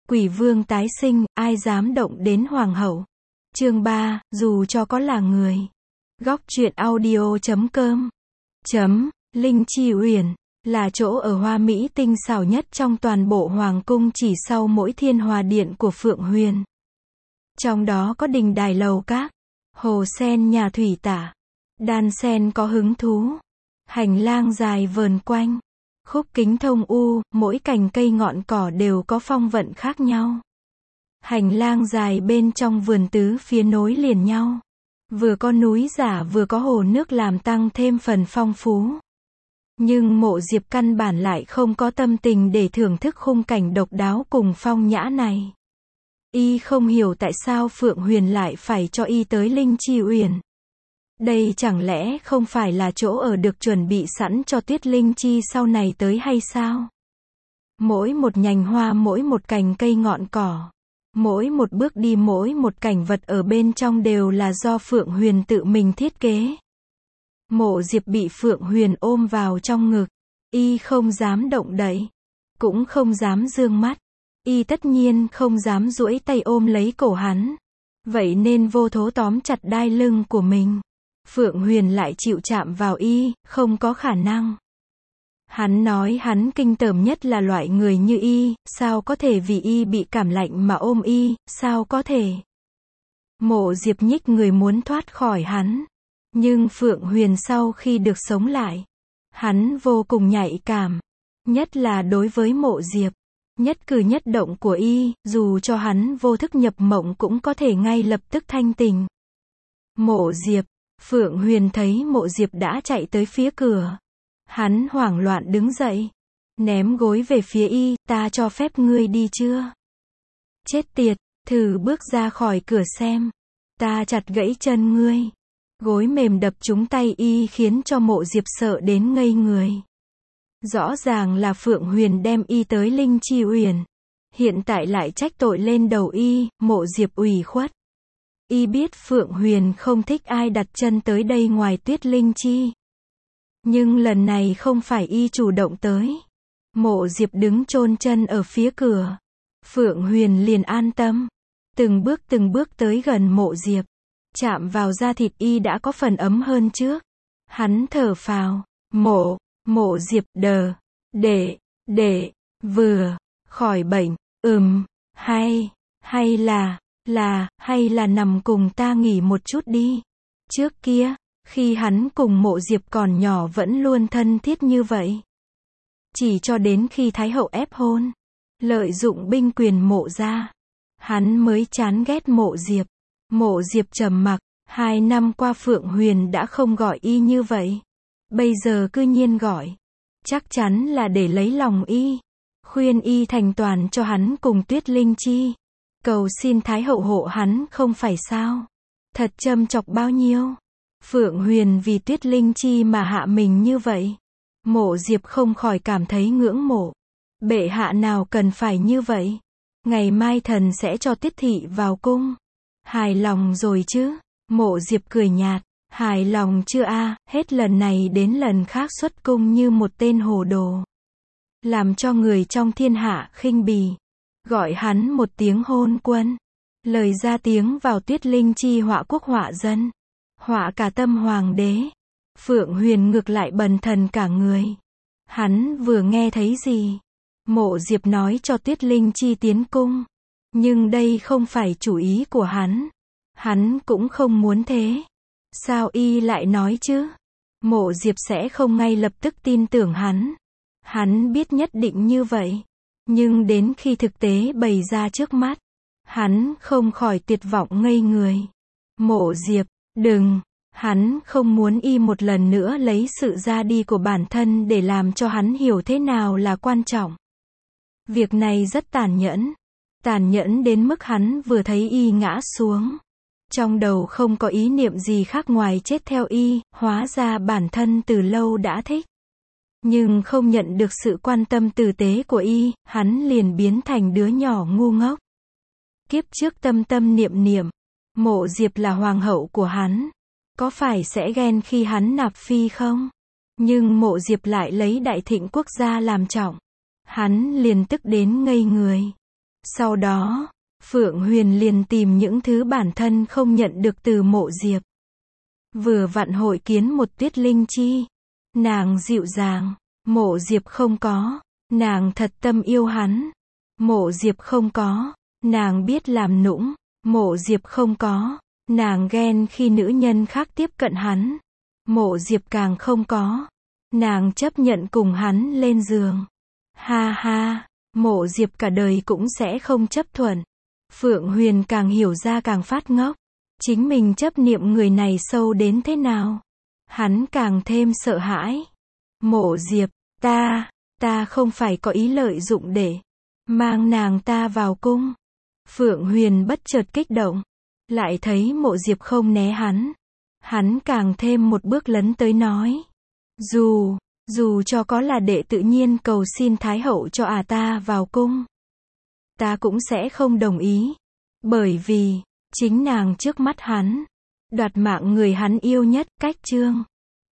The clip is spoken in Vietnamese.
Quỷ vương tái sinh, ai dám động đến hoàng hậu. Chương 3, dù cho có là người. Góc truyện audio.com. Linh Chi Uyển là chỗ ở hoa mỹ tinh xảo nhất trong toàn bộ hoàng cung, chỉ sau mỗi Thiên Hòa Điện của Phượng Huyền. Trong đó có đình đài lầu các, hồ sen nhà thủy tả, đan sen có hứng thú, hành lang dài vờn quanh, khúc kính thông u, mỗi cành cây ngọn cỏ đều có phong vận khác nhau. Hành lang dài bên trong vườn tứ phía nối liền nhau, vừa có núi giả vừa có hồ nước làm tăng thêm phần phong phú. Nhưng Mộ Diệp căn bản lại không có tâm tình để thưởng thức khung cảnh độc đáo cùng phong nhã này. Y không hiểu tại sao Phượng Huyền lại phải cho y tới Linh Chi Uyển. Đây chẳng lẽ không phải là chỗ ở được chuẩn bị sẵn cho Tuyết Linh Chi sau này tới hay sao? Mỗi một nhành hoa, mỗi một cành cây ngọn cỏ, mỗi một bước đi, mỗi một cảnh vật ở bên trong đều là do Phượng Huyền tự mình thiết kế. Mộ Diệp bị Phượng Huyền ôm vào trong ngực, y không dám động đậy, cũng không dám dương mắt, y tất nhiên không dám duỗi tay ôm lấy cổ hắn, vậy nên vô thố tóm chặt đai lưng của mình. Phượng Huyền lại chịu chạm vào y, không có khả năng. Hắn nói hắn kinh tởm nhất là loại người như y, sao có thể vì y bị cảm lạnh mà ôm y, sao có thể. Mộ Diệp nhích người muốn thoát khỏi hắn. Nhưng Phượng Huyền sau khi được sống lại, hắn vô cùng nhạy cảm, nhất là đối với Mộ Diệp. Nhất cử nhất động của y, dù cho hắn vô thức nhập mộng cũng có thể ngay lập tức thanh tỉnh. Mộ Diệp, Phượng Huyền thấy Mộ Diệp đã chạy tới phía cửa. Hắn hoảng loạn đứng dậy, ném gối về phía y, ta cho phép ngươi đi chưa? Chết tiệt, thử bước ra khỏi cửa xem, ta chặt gãy chân ngươi. Gối mềm đập trúng tay y khiến cho Mộ Diệp sợ đến ngây người. Rõ ràng là Phượng Huyền đem y tới Linh Chi Uyển, hiện tại lại trách tội lên đầu y. Mộ Diệp ủy khuất. Y biết Phượng Huyền không thích ai đặt chân tới đây ngoài Tuyết Linh Chi. Nhưng lần này không phải y chủ động tới. Mộ Diệp đứng chôn chân ở phía cửa. Phượng Huyền liền an tâm. Từng bước tới gần Mộ Diệp. Chạm vào da thịt y đã có phần ấm hơn trước. Hắn thở phào. Mộ Diệp vừa khỏi bệnh. Hay là nằm cùng ta nghỉ một chút đi. Trước kia, khi hắn cùng Mộ Diệp còn nhỏ vẫn luôn thân thiết như vậy. Chỉ cho đến khi Thái hậu ép hôn, lợi dụng binh quyền Mộ gia, hắn mới chán ghét Mộ Diệp. Mộ Diệp trầm mặc, 2 năm qua Phượng Huyền đã không gọi y như vậy. Bây giờ cư nhiên gọi. Chắc chắn là để lấy lòng y. Khuyên y thành toàn cho hắn cùng Tuyết Linh Chi. Cầu xin Thái hậu hộ hắn không phải sao. Thật châm chọc bao nhiêu. Phượng Huyền vì Tuyết Linh Chi mà hạ mình như vậy. Mộ Diệp không khỏi cảm thấy ngưỡng mộ. Bệ hạ nào cần phải như vậy. Ngày mai thần sẽ cho Tuyết thị vào cung. Hài lòng rồi chứ? Mộ Diệp cười nhạt. Hài lòng chưa a? Hết lần này đến lần khác xuất cung như một tên hồ đồ. Làm cho người trong thiên hạ khinh bỉ. Gọi hắn một tiếng hôn quân. Lời ra tiếng vào Tuyết Linh Chi họa quốc họa dân. Họa cả tâm hoàng đế. Phượng Huyền ngược lại bần thần cả người. Hắn vừa nghe thấy gì? Mộ Diệp nói cho Tuyết Linh Chi tiến cung. Nhưng đây không phải chủ ý của hắn. Hắn cũng không muốn thế. Sao y lại nói chứ? Mộ Diệp sẽ không ngay lập tức tin tưởng hắn. Hắn biết nhất định như vậy. Nhưng đến khi thực tế bày ra trước mắt, hắn không khỏi tuyệt vọng ngây người. Mộ Diệp, đừng. Hắn không muốn y một lần nữa lấy sự ra đi của bản thân để làm cho hắn hiểu thế nào là quan trọng. Việc này rất tàn nhẫn. Tàn nhẫn đến mức hắn vừa thấy y ngã xuống. Trong đầu không có ý niệm gì khác ngoài chết theo y, hóa ra bản thân từ lâu đã thích. Nhưng không nhận được sự quan tâm tử tế của y, hắn liền biến thành đứa nhỏ ngu ngốc. Kiếp trước tâm tâm niệm niệm, Mộ Diệp là hoàng hậu của hắn. Có phải sẽ ghen khi hắn nạp phi không? Nhưng Mộ Diệp lại lấy đại thịnh quốc gia làm trọng. Hắn liền tức đến ngây người. Sau đó, Phượng Huyền liền tìm những thứ bản thân không nhận được từ Mộ Diệp. Vừa vặn hội kiến một Tuyết Linh Chi. Nàng dịu dàng, Mộ Diệp không có. Nàng thật tâm yêu hắn. Mộ Diệp không có. Nàng biết làm nũng. Mộ Diệp không có. Nàng ghen khi nữ nhân khác tiếp cận hắn. Mộ Diệp càng không có. Nàng chấp nhận cùng hắn lên giường. Ha ha, Mộ Diệp cả đời cũng sẽ không chấp thuận. Phượng Huyền càng hiểu ra càng phát ngốc. Chính mình chấp niệm người này sâu đến thế nào. Hắn càng thêm sợ hãi. Mộ Diệp, ta không phải có ý lợi dụng để mang nàng ta vào cung. Phượng Huyền bất chợt kích động. Lại thấy Mộ Diệp không né hắn. Hắn càng thêm một bước lấn tới nói. Dù cho có là đệ tự nhiên cầu xin Thái Hậu cho ta vào cung. Ta cũng sẽ không đồng ý. Bởi vì, chính nàng trước mắt hắn. Đoạt mạng người hắn yêu nhất, cách chương.